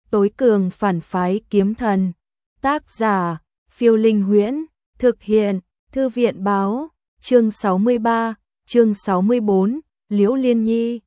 tối cường phản phái kiếm thần. Tác giả, Phiêu Linh Huyễn, thực hiện, Thư viện báo, chương 63, chương 64, Liễu Liên Nhi.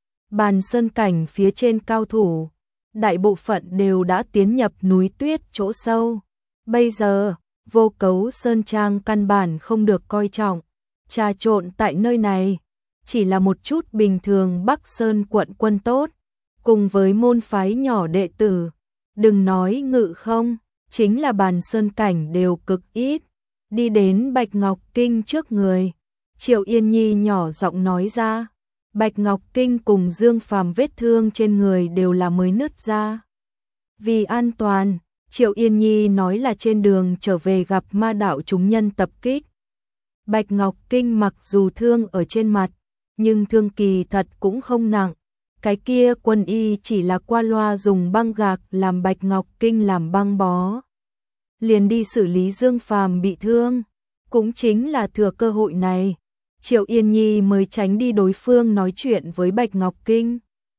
Bàn sơn cảnh phía trên cao thủ, đại bộ phận đều đã tiến nhập núi tuyết chỗ sâu. Bây giờ, Vô Cấu Sơn Trang căn bản không được coi trọng, trà trộn tại nơi này chỉ là một chút bình thường Bắc Sơn quận quân tốt, cùng với môn phái nhỏ đệ tử, đừng nói ngự không, chính là bàn sơn cảnh đều cực ít. Đi đến Bạch Ngọc Kinh trước người, Triệu Yên Nhi nhỏ giọng nói ra, Bạch Ngọc Kinh cùng Dương Phàm vết thương trên người đều là mới nứt ra. Vì an toàn, Triệu Yên Nhi nói là trên đường trở về gặp ma đạo chúng nhân tập kích. Bạch Ngọc Kinh mặc dù thương ở trên mặt, nhưng thương kỳ thật cũng không nặng. Cái kia quân y chỉ là qua loa dùng băng gạc làm Bạch Ngọc Kinh làm băng bó. Liền đi xử lý Dương Phàm bị thương. Cũng chính là thừa cơ hội này, Triệu Yên Nhi mới tránh đi đối phương nói chuyện với Bạch Ngọc Kinh.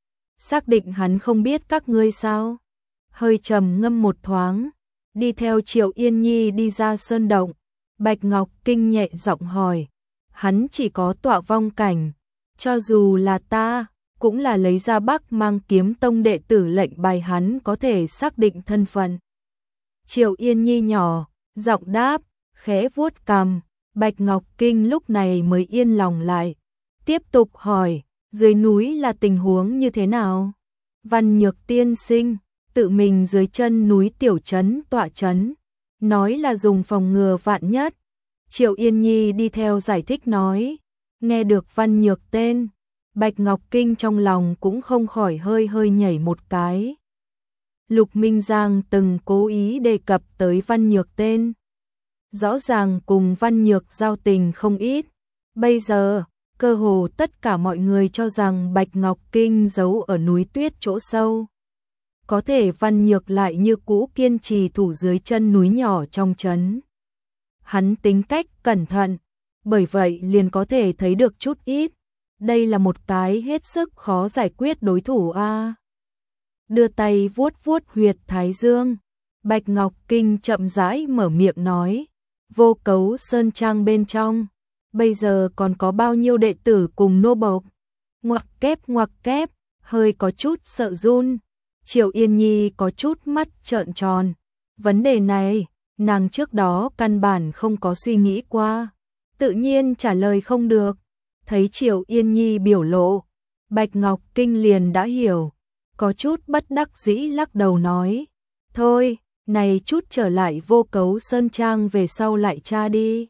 Xác định hắn không biết các ngươi sao? Hơi trầm ngâm một thoáng, đi theo Triệu Yên Nhi đi ra sơn động. Bạch Ngọc Kinh nhẹ giọng hỏi, hắn chỉ có tọa vong cảnh, cho dù là ta, cũng là lấy ra Bắc Mang Kiếm Tông đệ tử lệnh bài hắn có thể xác định thân phận. Triệu Yên Nhi nhỏ, giọng đáp, khẽ vuốt cằm. Bạch Ngọc Kinh lúc này mới yên lòng lại, tiếp tục hỏi, dưới núi là tình huống như thế nào? Văn Nhược tiên sinh, tự mình dưới chân núi tiểu trấn tọa trấn, nói là dùng phòng ngừa vạn nhất. Triệu Yên Nhi đi theo giải thích nói, nghe được Văn Nhược tên, Bạch Ngọc Kinh trong lòng cũng không khỏi hơi hơi nhảy một cái. Lục Minh Giang từng cố ý đề cập tới Văn Nhược tên, rõ ràng cùng Văn Nhược giao tình không ít. Bây giờ, cơ hồ tất cả mọi người cho rằng Bạch Ngọc Kinh giấu ở núi tuyết chỗ sâu. Có thể Văn Nhược lại như cũ kiên trì thủ dưới chân núi nhỏ trong trấn. Hắn tính cách cẩn thận, bởi vậy liền có thể thấy được chút ít. Đây là một cái hết sức khó giải quyết đối thủ a. Đưa tay vuốt vuốt huyệt thái dương, Bạch Ngọc Kinh chậm rãi mở miệng nói, Vô Cấu Sơn Trang bên trong, bây giờ còn có bao nhiêu đệ tử cùng nô bộc? Ngoặc kép, hơi có chút sợ run. Triệu Yên Nhi có chút mắt trợn tròn. Vấn đề này, nàng trước đó căn bản không có suy nghĩ qua, tự nhiên trả lời không được. Thấy Triệu Yên Nhi biểu lộ, Bạch Ngọc Kinh liền đã hiểu, có chút bất đắc dĩ lắc đầu nói, thôi, này chút trở lại Vô Cấu Sơn Trang về sau lại tra đi.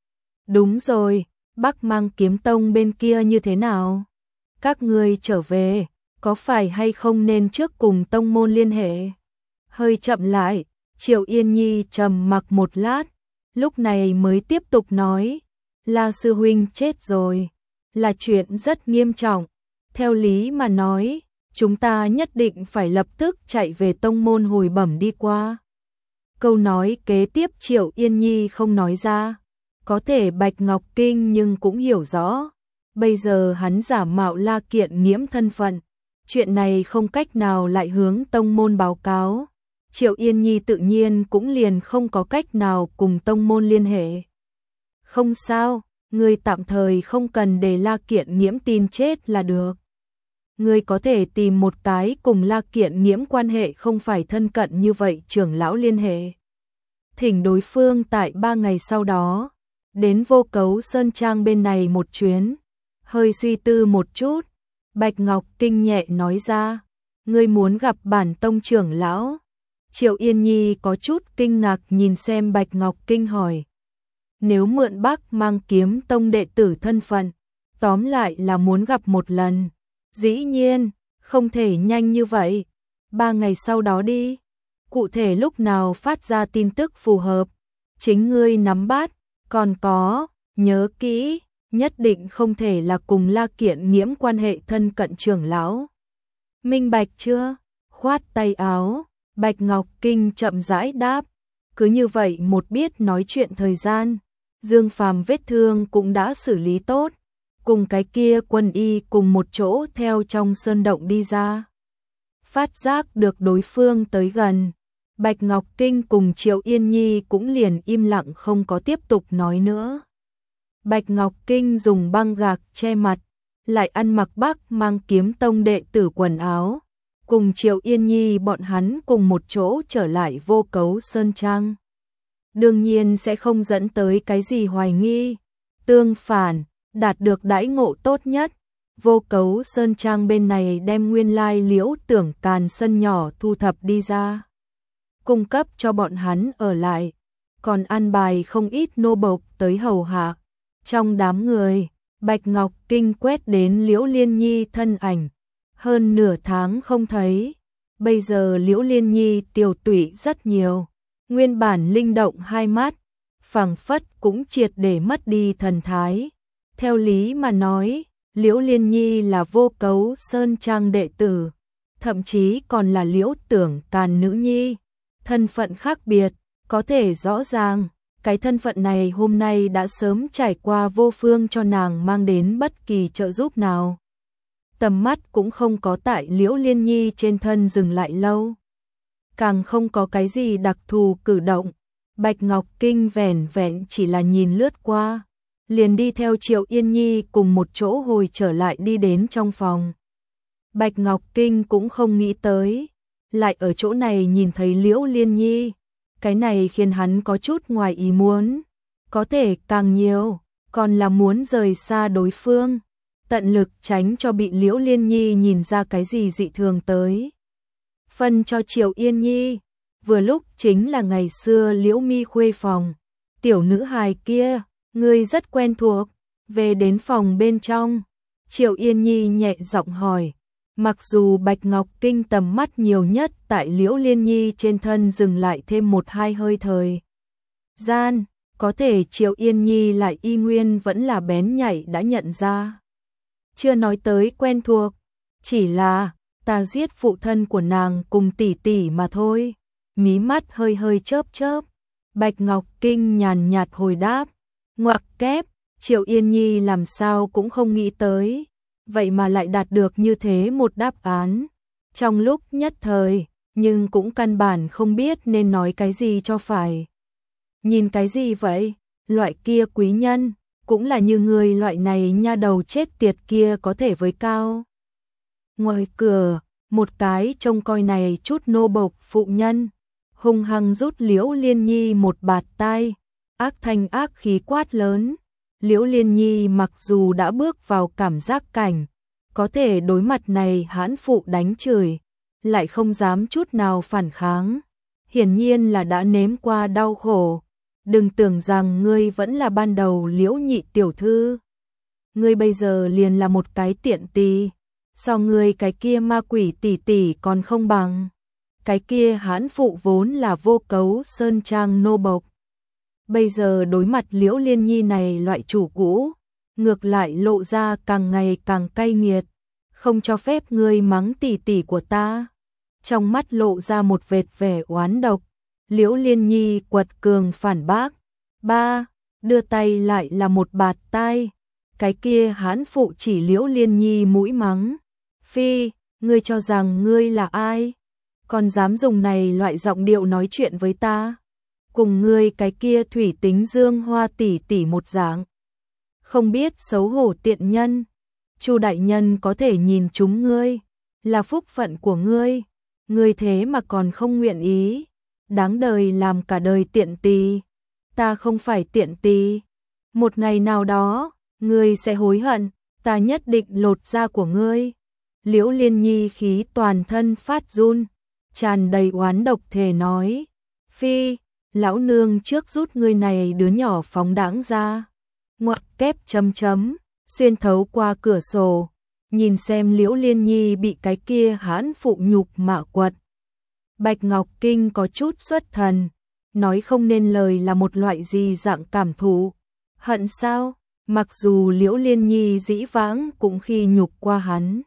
Đúng rồi, Bắc Mang Kiếm Tông bên kia như thế nào? Các ngươi trở về, có phải hay không nên trước cùng tông môn liên hệ? Hơi chậm lại, Triệu Yên Nhi trầm mặc một lát, lúc này mới tiếp tục nói, La sư huynh chết rồi, là chuyện rất nghiêm trọng. Theo lý mà nói, chúng ta nhất định phải lập tức chạy về tông môn hồi bẩm đi qua. Câu nói kế tiếp Triệu Yên Nhi không nói ra, có thể Bạch Ngọc Kinh nhưng cũng hiểu rõ. Bây giờ hắn giả mạo La Kiện Nghiễm thân phận, chuyện này không cách nào lại hướng tông môn báo cáo. Triệu Yên Nhi tự nhiên cũng liền không có cách nào cùng tông môn liên hệ. Không sao, ngươi tạm thời không cần để La Kiện Nghiễm tin chết là được. Ngươi có thể tìm một cái cùng La Kiện Nghiễm quan hệ không phải thân cận như vậy trưởng lão liên hệ. Thỉnh đối phương tại 3 ngày sau đó, đến Vô Cấu Sơn Trang bên này một chuyến. Hơi suy tư một chút, Bạch Ngọc Kinh nhẹ nói ra, ngươi muốn gặp bản tông trưởng lão. Triệu Yên Nhi có chút kinh ngạc nhìn xem Bạch Ngọc Kinh hỏi, nếu mượn Bắc Mang Kiếm Tông đệ tử thân phận, tóm lại là muốn gặp một lần. Dĩ nhiên, không thể nhanh như vậy, 3 ngày sau đó đi. Cụ thể lúc nào phát ra tin tức phù hợp, chính ngươi nắm bắt, còn có, nhớ kỹ, nhất định không thể là cùng La Kiện Nghiễm quan hệ thân cận trưởng lão. Minh bạch chưa? Khoát tay áo, Bạch Ngọc Kinh chậm rãi đáp, cứ như vậy một biết nói chuyện thời gian, Dương Phàm vết thương cũng đã xử lý tốt, cùng cái kia quân y cùng một chỗ theo trong sơn động đi ra. phát giác được đối phương tới gần. Bạch Ngọc Kinh cùng Triệu Yên Nhi cũng liền im lặng không có tiếp tục nói nữa. Bạch Ngọc Kinh dùng băng gạc che mặt, lại ăn mặc Bắc Mang Kiếm Tông đệ tử quần áo, cùng Triệu Yên Nhi bọn hắn cùng một chỗ trở lại Vô Cấu Sơn Trang. Đương nhiên sẽ không dẫn tới cái gì hoài nghi, tương phản, đạt được đãi ngộ tốt nhất. Vô Cấu Sơn Trang bên này đem nguyên lai Liễu Tưởng Càn sân nhỏ thu thập đi ra, cung cấp cho bọn hắn ở lại, còn an bài không ít nô bộc tới hầu hạ. Trong đám người, Bạch Ngọc Kinh quét đến Liễu Liên Nhi thân ảnh, hơn nửa tháng không thấy, bây giờ Liễu Liên Nhi tiều tụy rất nhiều, nguyên bản linh động hai mắt, phảng phất cũng triệt để mất đi thần thái. Theo lý mà nói, Liễu Liên Nhi là Vô Cấu Sơn Trang đệ tử, thậm chí còn là Liễu Tưởng Càn nữ nhi, thân phận khác biệt, có thể rõ ràng, cái thân phận này hôm nay đã sớm trải qua Vô Phương cho nàng mang đến bất kỳ trợ giúp nào. Tầm mắt cũng không có tại Liễu Liên Nhi trên thân dừng lại lâu, càng không có cái gì đặc thù cử động. Bạch Ngọc Kinh vẻn vẹn chỉ là nhìn lướt qua, liền đi theo Triệu Yên Nhi cùng một chỗ hồi trở lại đi đến trong phòng. Bạch Ngọc Kinh cũng không nghĩ tới, lại ở chỗ này nhìn thấy Liễu Liên Nhi, cái này khiến hắn có chút ngoài ý muốn, có thể càng nhiều, còn là muốn rời xa đối phương, tận lực tránh cho bị Liễu Liên Nhi nhìn ra cái gì dị thường tới. Phân cho Triệu Yên Nhi, vừa lúc chính là ngày xưa Liễu Mi khuê phòng, tiểu nữ hài kia, ngươi rất quen thuộc, về đến phòng bên trong, Triệu Yên Nhi nhẹ giọng hỏi. Mặc dù Bạch Ngọc Kinh tầm mắt nhiều nhất tại Liễu Liên Nhi trên thân dừng lại thêm một hai hơi thời gian, có thể Triệu Yên Nhi lại y nguyên vẫn là bén nhạy đã nhận ra. Chưa nói tới quen thuộc, chỉ là ta giết phụ thân của nàng cùng tỷ tỷ mà thôi. Mí mắt hơi hơi chớp chớp, Bạch Ngọc Kinh nhàn nhạt hồi đáp, ngoặc kép, Triệu Yên Nhi làm sao cũng không nghĩ tới, vậy mà lại đạt được như thế một đáp án. Trong lúc nhất thời, nhưng cũng căn bản không biết nên nói cái gì cho phải. Nhìn cái gì vậy? Loại kia quý nhân, cũng là như người loại này nha đầu chết tiệt kia có thể với cao. Ngoài cửa, một cái trông coi này chút nô bộc phụ nhân, hung hăng rút Liễu Liên Nhi một bạt tai, ác thanh ác khí quát lớn. Liễu Liên Nhi mặc dù đã bước vào cảm giác cảnh, có thể đối mặt này hãn phụ đánh chửi, lại không dám chút nào phản kháng. Hiển nhiên là đã nếm qua đau khổ. Đừng tưởng rằng ngươi vẫn là ban đầu Liễu nhị tiểu thư. Ngươi bây giờ liền là một cái tiện tỳ, so ngươi cái kia ma quỷ tỷ tỷ còn không bằng. Cái kia hãn phụ vốn là Vô Cấu Sơn Trang nô bộc. Bây giờ đối mặt Liễu Liên Nhi này loại chủ cũ, ngược lại lộ ra càng ngày càng cay nghiệt, không cho phép ngươi mắng tỷ tỷ của ta. Trong mắt lộ ra một vệt vẻ oán độc, Liễu Liên Nhi quật cường phản bác. Ba, đưa tay lại là một bạt tai, cái kia hãn phụ chỉ Liễu Liên Nhi mũi mắng. Phi, ngươi cho rằng ngươi là ai? Còn dám dùng này loại giọng điệu nói chuyện với ta? Cùng ngươi cái kia thủy tính dương hoa tỷ tỷ một dạng. Không biết xấu hổ tiện nhân. Chu đại nhân có thể nhìn chúng ngươi, là phúc phận của ngươi. Ngươi thế mà còn không nguyện ý. Đáng đời làm cả đời tiện tỳ. Ta không phải tiện tỳ. Một ngày nào đó, ngươi sẽ hối hận, ta nhất định lột da của ngươi. Liễu Liên Nhi khí toàn thân phát run, tràn đầy oán độc thề nói. Phi, lão nương trước rút ngươi này đứa nhỏ phóng đãng ra. Ngoặc kép chấm chấm, xuyên thấu qua cửa sổ, nhìn xem Liễu Liên Nhi bị cái kia hãn phụ nhục mạ quật. Bạch Ngọc Kinh có chút xuất thần, nói không nên lời là một loại gì dạng cảm thụ. Hận sao? Mặc dù Liễu Liên Nhi dĩ vãng cũng khi nhục qua hắn.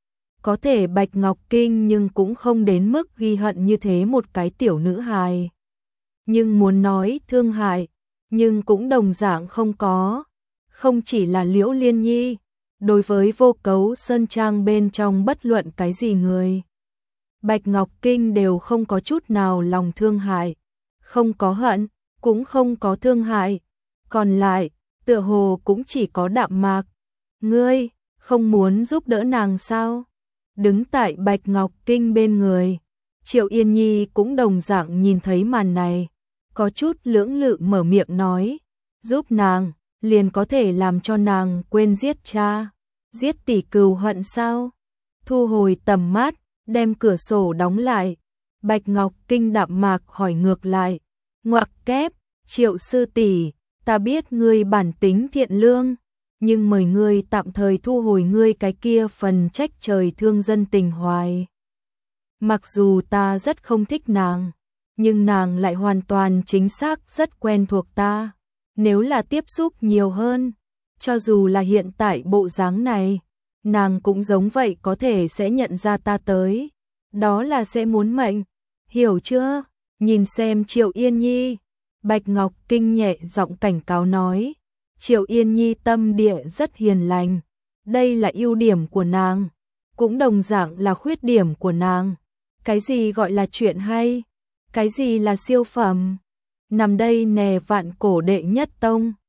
Có thể Bạch Ngọc Kinh nhưng cũng không đến mức ghi hận như thế một cái tiểu nữ hài. Nhưng muốn nói thương hại, nhưng cũng đồng dạng không có. Không chỉ là Liễu Liên Nhi, đối với Vô Cấu Sơn Trang bên trong bất luận cái gì người. Bạch Ngọc Kinh đều không có chút nào lòng thương hại, không có hận, cũng không có thương hại, còn lại, tựa hồ cũng chỉ có đạm mạc. Ngươi, không muốn giúp đỡ nàng sao? Đứng tại Bạch Ngọc Kinh bên người, Triệu Yên Nhi cũng đồng dạng nhìn thấy màn này, có chút lưỡng lự mở miệng nói, giúp nàng, liền có thể làm cho nàng quên giết cha, giết tỷ cừu hận sao? Thu hồi tầm mắt, đem cửa sổ đóng lại, Bạch Ngọc Kinh đạm mạc hỏi ngược lại, ngoặc kép, Triệu sư tỷ, ta biết ngươi bản tính thiện lương, nhưng mời ngươi tạm thời thu hồi ngươi cái kia phần trách trời thương dân tình hoài. Mặc dù ta rất không thích nàng, nhưng nàng lại hoàn toàn chính xác rất quen thuộc ta. Nếu là tiếp xúc nhiều hơn, cho dù là hiện tại bộ dáng này, nàng cũng giống vậy có thể sẽ nhận ra ta tới. Đó là sẽ muốn mệnh, hiểu chưa? Nhìn xem Triệu Yên Nhi, Bạch Ngọc Kinh nhẹ giọng cảnh cáo nói. Triệu Yên Nhi tâm địa rất hiền lành, đây là ưu điểm của nàng, cũng đồng dạng là khuyết điểm của nàng. Cái gì gọi là chuyện hay? Cái gì là siêu phẩm? Nằm đây nè vạn cổ đệ nhất tông.